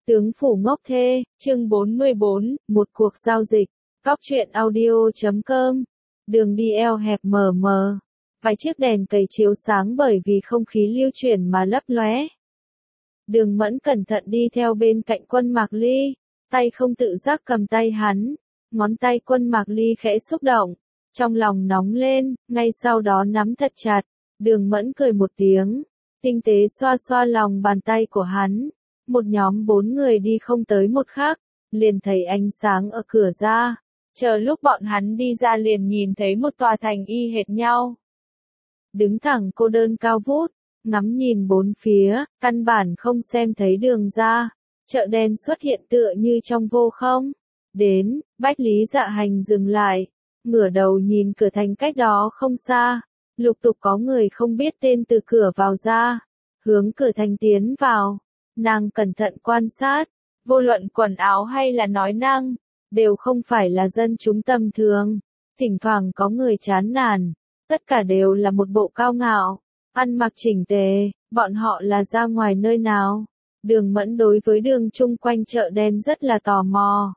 Tướng phủ ngốc thê, chương 44, một cuộc giao dịch. Góc truyện audio.com. Đường đi eo hẹp mờ mờ. Vài chiếc đèn cầy chiếu sáng bởi vì không khí lưu chuyển mà lấp lóe. Đường Mẫn cẩn thận đi theo bên cạnh Quân Mạc Ly, tay không tự giác cầm tay hắn, ngón tay Quân Mạc Ly khẽ xúc động, trong lòng nóng lên, ngay sau đó nắm thật chặt. Đường Mẫn cười một tiếng, tinh tế xoa xoa lòng bàn tay của hắn. Một nhóm 4 người đi không tới một khắc, liền thấy ánh sáng ở cửa ra. Chờ lúc bọn hắn đi ra liền nhìn thấy một tòa thành y hệt nhau. Đứng thẳng cô đơn cao vút, ngắm nhìn bốn phía, căn bản không xem thấy đường ra. Chợ đen xuất hiện tựa như trong vô không. Đến, Bách Lý Dạ Hành dừng lại, ngửa đầu nhìn cửa thành cách đó không xa. Lục tục có người không biết tên từ cửa vào ra, hướng cửa thành tiến vào. Nàng cẩn thận quan sát, vô luận quần áo hay là nói năng, đều không phải là dân chúng tầm thường. Thỉnh thoảng có người chán nản, tất cả đều là một bộ cao ngạo, ăn mặc chỉnh tề, bọn họ là ra ngoài nơi nào. Đường Mẫn đối với đường chung quanh chợ đen rất là tò mò.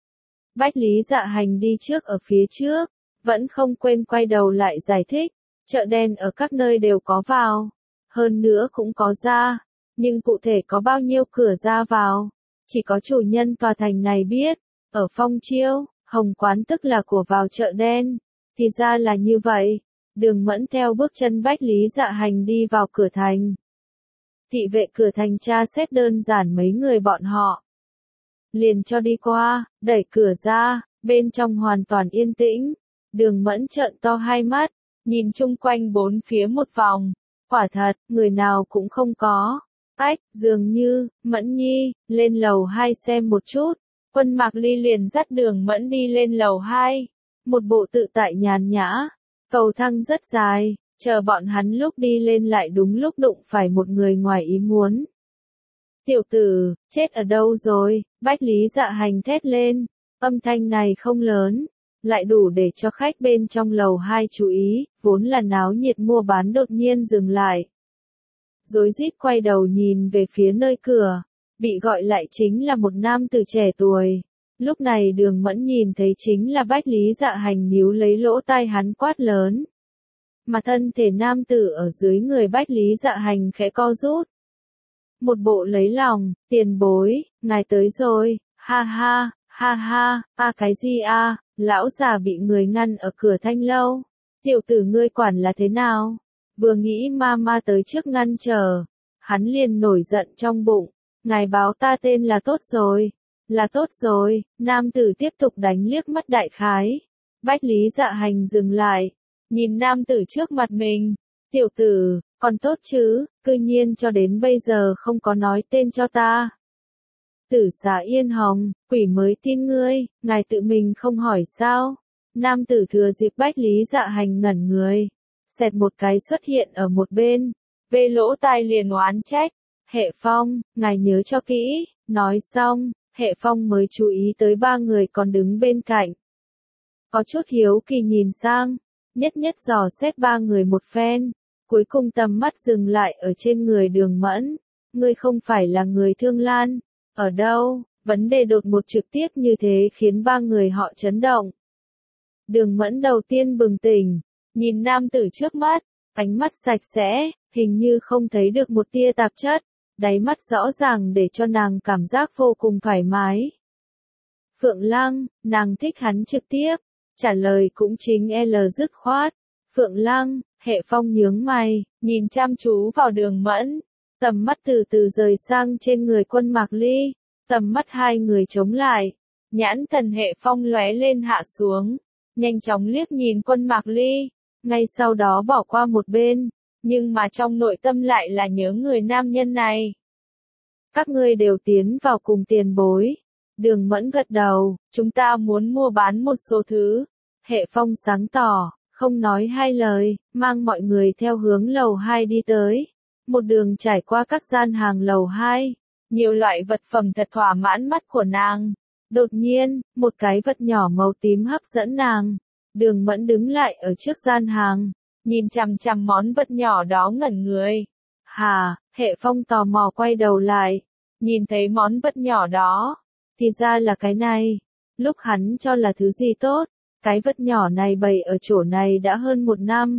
Bách Lý Dạ Hành đi trước ở phía trước, vẫn không quên quay đầu lại giải thích, chợ đen ở các nơi đều có vào, hơn nữa cũng có ra. Nhưng cụ thể có bao nhiêu cửa ra vào, chỉ có chủ nhân tòa thành này biết. Ở Phong Chiêu, Hồng Quán tức là của vào chợ đen. Thì ra là như vậy. Đường Mẫn theo bước chân Bách Lý Dạ Hành đi vào cửa thành. Thị vệ cửa thành tra xét đơn giản mấy người bọn họ, liền cho đi qua, đẩy cửa ra, bên trong hoàn toàn yên tĩnh. Đường Mẫn trợn to hai mắt, nhìn chung quanh bốn phía một vòng. Quả thật, người nào cũng không có. Ách, dường như, Mẫn Nhi, lên lầu 2 xem một chút. Quân Mạc Ly liền dắt Đường Mẫn đi lên lầu 2. Một bộ tự tại nhàn nhã. Cầu thang rất dài, chờ bọn hắn lúc đi lên lại đúng lúc đụng phải một người ngoài ý muốn. Tiểu tử, chết ở đâu rồi? Bách Lý Dạ Hành thét lên. Âm thanh này không lớn, lại đủ để cho khách bên trong lầu 2 chú ý, vốn là náo nhiệt mua bán đột nhiên dừng lại. Rối rít quay đầu nhìn về phía nơi cửa, bị gọi lại chính là một nam tử trẻ tuổi. Lúc này Đường Mẫn nhìn thấy chính là Bách Lý Dạ Hành, níu lấy lỗ tai hắn quát lớn. Mà thân thể nam tử ở dưới người Bách Lý Dạ Hành khẽ co rút. Một bộ lấy lòng, tiền bối, ngài tới rồi, ha ha, ha ha, cái gì lão già bị người ngăn ở cửa thanh lâu. Tiểu tử ngươi quản là thế nào? Vừa nghĩ ma tới trước ngăn chờ, hắn liền nổi giận trong bụng. Ngài báo ta tên là tốt rồi. Là tốt rồi, nam tử tiếp tục đánh liếc mắt đại khái. Bách Lý Dạ Hành dừng lại, nhìn nam tử trước mặt mình. Tiểu tử, còn tốt chứ, cư nhiên cho đến bây giờ không có nói tên cho ta. Tử Xá Yên Hồng, quỷ mới tin ngươi, ngài tự mình không hỏi sao? Nam tử thừa dịp Bách Lý Dạ Hành ngẩn người, xẹt một cái xuất hiện ở một bên, về lỗ tai liền oán trách. Hệ Phong, ngài nhớ cho kỹ. Nói xong, Hệ Phong mới chú ý tới ba người còn đứng bên cạnh. Có chút hiếu kỳ nhìn sang, nhất nhất dò xét ba người một phen, cuối cùng tầm mắt dừng lại ở trên người Đường Mẫn. Ngươi không phải là người Thương Lan, ở đâu? Vấn đề đột ngột trực tiếp như thế khiến ba người họ chấn động. Đường Mẫn đầu tiên bừng tỉnh, nhìn nam tử trước mắt, ánh mắt sạch sẽ, hình như không thấy được một tia tạp chất, đáy mắt rõ ràng để cho nàng cảm giác vô cùng thoải mái. Phượng Lăng, nàng thích hắn trực tiếp, trả lời cũng chính L dứt khoát. Phượng Lăng, Hệ Phong nhướng mày, nhìn chăm chú vào Đường Mẫn, tầm mắt từ từ rời sang trên người Quân Mạc Ly, tầm mắt hai người chống lại, nhãn thần Hệ Phong lóe lên hạ xuống, nhanh chóng liếc nhìn Quân Mạc Ly, ngay sau đó bỏ qua một bên, nhưng mà trong nội tâm lại là nhớ người nam nhân này. Các ngươi đều tiến vào cùng tiền bối. Đường Mẫn gật đầu, chúng ta muốn mua bán một số thứ. Hệ Phong sáng tỏ, không nói hai lời, mang mọi người theo hướng lầu 2 đi tới. Một đường trải qua các gian hàng lầu 2, nhiều loại vật phẩm thật thỏa mãn mắt của nàng. Đột nhiên, một cái vật nhỏ màu tím hấp dẫn nàng. Đường Mẫn đứng lại ở trước gian hàng, nhìn chằm chằm món vật nhỏ đó ngẩn người. Hệ Phong tò mò quay đầu lại, nhìn thấy món vật nhỏ đó, thì ra là cái này. Lúc hắn cho là thứ gì tốt, cái vật nhỏ này bày ở chỗ này đã hơn 1 năm.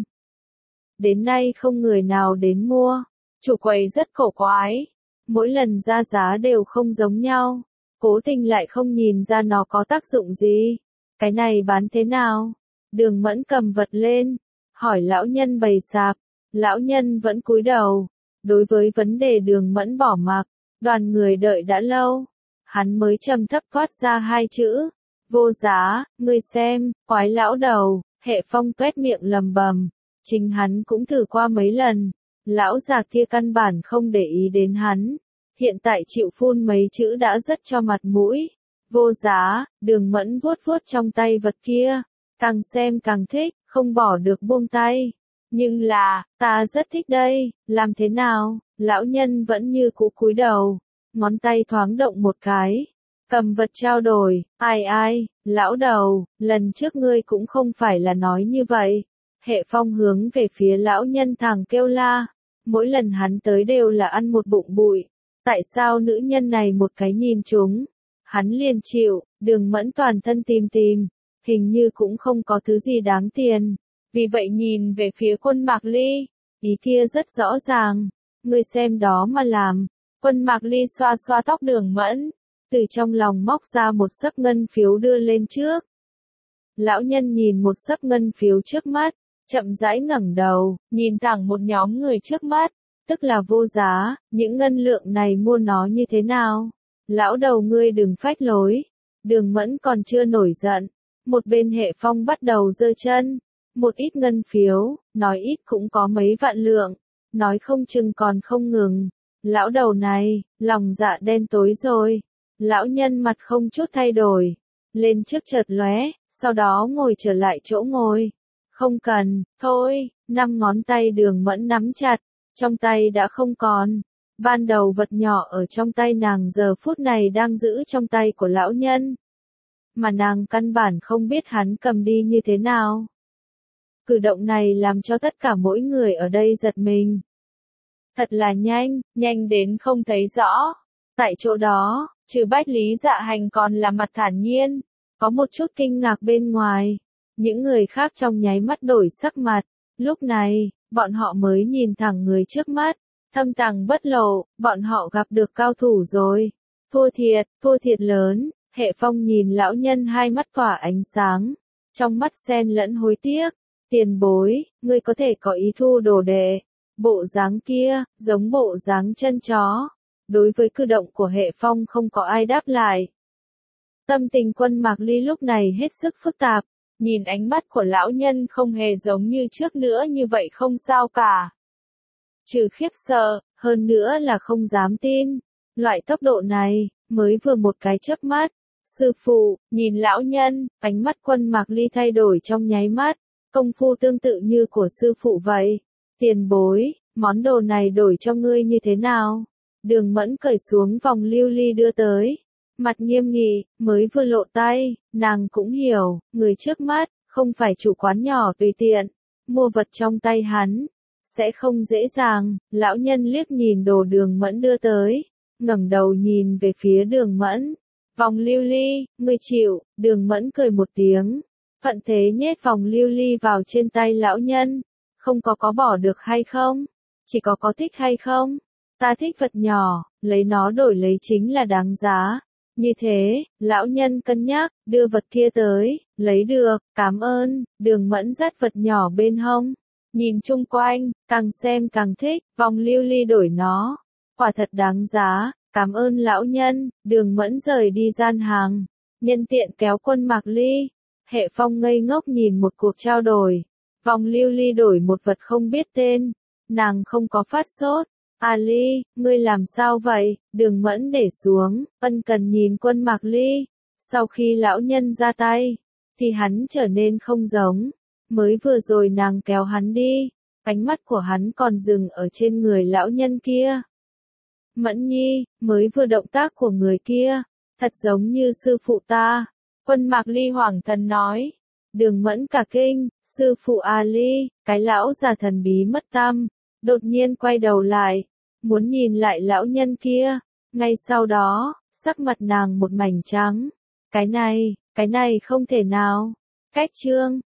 Đến nay không người nào đến mua, chủ quầy rất cổ quái, mỗi lần ra giá đều không giống nhau, cố tình lại không nhìn ra nó có tác dụng gì. Cái này bán thế nào? Đường Mẫn cầm vật lên, hỏi lão nhân bày sạp, lão nhân vẫn cúi đầu. Đối với vấn đề Đường Mẫn bỏ mặc, đoàn người đợi đã lâu, hắn mới trầm thấp thoát ra 2 chữ, vô giá. Ngươi xem, quái lão đầu. Hệ Phong tuét miệng lầm bầm, chính hắn cũng thử qua mấy lần, lão già kia căn bản không để ý đến hắn, hiện tại chịu phun mấy chữ đã rất cho mặt mũi. Vô giá. Đường Mẫn vuốt vuốt trong tay vật kia, càng xem càng thích, không bỏ được buông tay. Nhưng là, ta rất thích đây, làm thế nào? Lão nhân vẫn như cũ cúi đầu, ngón tay thoáng động một cái, cầm vật trao đổi. Ai, lão đầu, lần trước ngươi cũng không phải là nói như vậy. Hệ Phong hướng về phía lão nhân thẳng kêu la, mỗi lần hắn tới đều là ăn một bụng bụi, tại sao nữ nhân này một cái nhìn chúng, hắn liền chịu. Đường Mẫn toàn thân tìm, hình như cũng không có thứ gì đáng tiền, vì vậy nhìn về phía Quân Mạc Ly, ý kia rất rõ ràng, ngươi xem đó mà làm. Quân Mạc Ly xoa xoa tóc Đường Mẫn, từ trong lòng móc ra một xấp ngân phiếu đưa lên trước. Lão nhân nhìn một xấp ngân phiếu trước mắt, chậm rãi ngẩng đầu, nhìn thẳng một nhóm người trước mắt, tức là Vô Giá. Những ngân lượng này mua nó như thế nào? Lão đầu ngươi đừng phách lối. Đường Mẫn còn chưa nổi giận, một bên Hệ Phong bắt đầu giơ chân. Một ít ngân phiếu, nói ít cũng có mấy vạn lượng, nói không chừng còn không ngừng. Lão đầu này, lòng dạ đen tối rồi. Lão nhân mặt không chút thay đổi, lên trước chợt lóe, sau đó ngồi trở lại chỗ ngồi. Không cần, thôi. 5 ngón tay Đường Mẫn nắm chặt, trong tay đã không còn. Ban đầu vật nhỏ ở trong tay nàng giờ phút này đang giữ trong tay của lão nhân, mà nàng căn bản không biết hắn cầm đi như thế nào. Cử động này làm cho tất cả mỗi người ở đây giật mình. Thật là nhanh đến không thấy rõ. Tại chỗ đó, trừ Bách Lý Dạ Hành còn là mặt thản nhiên, có một chút kinh ngạc bên ngoài. Những người khác trong nháy mắt đổi sắc mặt, lúc này, bọn họ mới nhìn thẳng người trước mắt, thâm tàng bất lộ, bọn họ gặp được cao thủ rồi. Thua thiệt lớn. Hệ Phong nhìn lão nhân hai mắt tỏa ánh sáng, trong mắt xen lẫn hối tiếc. Tiền bối, ngươi có thể có ý thu đồ đệ. Bộ dáng kia, giống bộ dáng chân chó. Đối với cử động của Hệ Phong không có ai đáp lại. Tâm tình Quân Mạc Ly lúc này hết sức phức tạp, nhìn ánh mắt của lão nhân không hề giống như trước nữa, như vậy không sao cả. Trừ khiếp sợ, hơn nữa là không dám tin. Loại tốc độ này, mới vừa một cái chớp mắt. Sư phụ, nhìn lão nhân, ánh mắt Quân Mạc Ly thay đổi trong nháy mắt, công phu tương tự như của sư phụ vậy. Tiền bối, món đồ này đổi cho ngươi như thế nào? Đường Mẫn cởi xuống vòng lưu ly đưa tới, mặt nghiêm nghị, mới vừa lộ tay, nàng cũng hiểu, người trước mắt, không phải chủ quán nhỏ tùy tiện, mua vật trong tay hắn, sẽ không dễ dàng. Lão nhân liếc nhìn đồ Đường Mẫn đưa tới, ngẩng đầu nhìn về phía Đường Mẫn. Vòng lưu ly, ngươi chịu. Đường Mẫn cười một tiếng, thuận thế nhét vòng lưu ly vào trên tay lão nhân. Không có bỏ được hay không? Chỉ có thích hay không? Ta thích vật nhỏ, lấy nó đổi lấy chính là đáng giá. Như thế, lão nhân cân nhắc, đưa vật kia tới, lấy được, cảm ơn. Đường Mẫn dắt vật nhỏ bên hông, nhìn chung quanh, càng xem càng thích, vòng lưu ly đổi nó, quả thật đáng giá. Cảm ơn lão nhân. Đường Mẫn rời đi gian hàng, nhân tiện kéo Quân Mạc Ly. Hệ Phong ngây ngốc nhìn một cuộc trao đổi, vòng lưu ly đổi một vật không biết tên. Nàng không có phát sốt. Ly, ngươi làm sao vậy? Đường Mẫn để xuống, ân cần nhìn Quân Mạc Ly. Sau khi lão nhân ra tay, thì hắn trở nên không giống. Mới vừa rồi nàng kéo hắn đi, ánh mắt của hắn còn dừng ở trên người lão nhân kia. Mẫn nhi, mới vừa động tác của người kia, thật giống như sư phụ ta. Quân Mạc Ly hoảng thần nói. Đường Mẫn cả kinh, sư phụ Ly, cái lão già thần bí mất tăm, đột nhiên quay đầu lại, muốn nhìn lại lão nhân kia. Ngay sau đó, sắc mặt nàng một mảnh trắng. Cái này không thể nào. Cách trương,